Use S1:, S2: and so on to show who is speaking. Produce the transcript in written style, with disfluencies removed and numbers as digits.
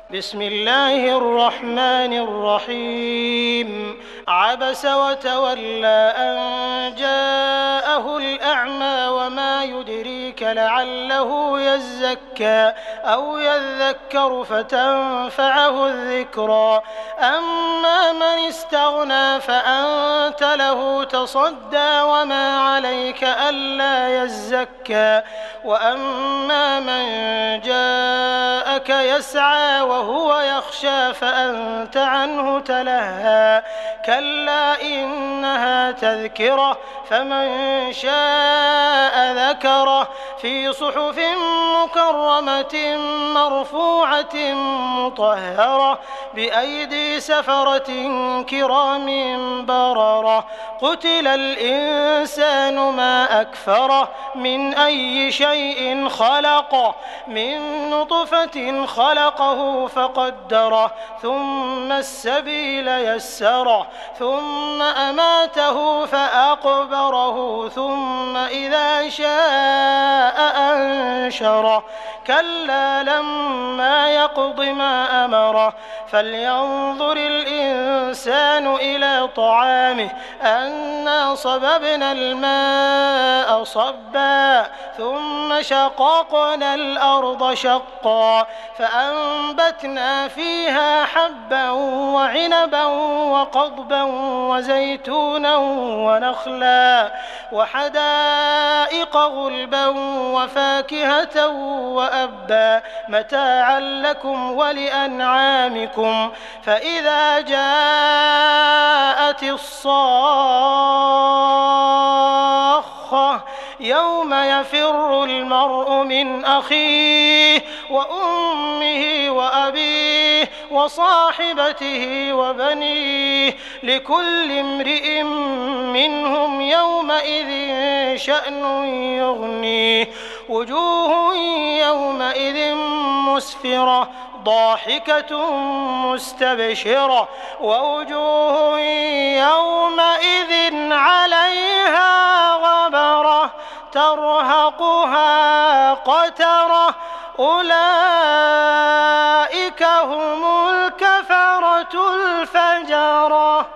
S1: بسم الله الرحمن الرحيم عبس وتولى أن جاءه الأعمى وما يدريك لعله يزكى أو يذكر فتنفعه الذكرى أما من استغنى فأنت له تصدى وما عليك ألا يزكى وأما من جاءك يسعى وهو يخشى فأنت عنه تلهى كلا إنها تذكرة فمن شاء ذكره في صحف مكرمة مرفوعة مطهرة بأيدي سفرة كرام بررة قتل الإنسان ما أكفره من أي شيء خلقه من نطفة خلقه فقدره ثم السبيل يسره ثم أماته فأقبره ثم إذا شاء أنشره كلا لما يقض ما أمره فلينظر الإنسان إلى طعامه أنا صببنا الماء صبا ثم شققنا الأرض شقا فأنبتنا فيها حبا وعنبا وقضبا وزيتونا ونخلا وحدائق غلبا وفاكهة وأبا متاعا لكم ولأنعامكم فإذا جاءت الصاخة يوم يفر المرء من أخيه وأمه وأبيه وصاحبته وبنيه لكل امرئ منهم يومئذ شأن يغنيه وجوه يومئذ مسفرة ضاحكة مستبشرة ووجوه يومئذ عليها غبرة ترهقها قترة أولئك هم الكفرة الفجرة.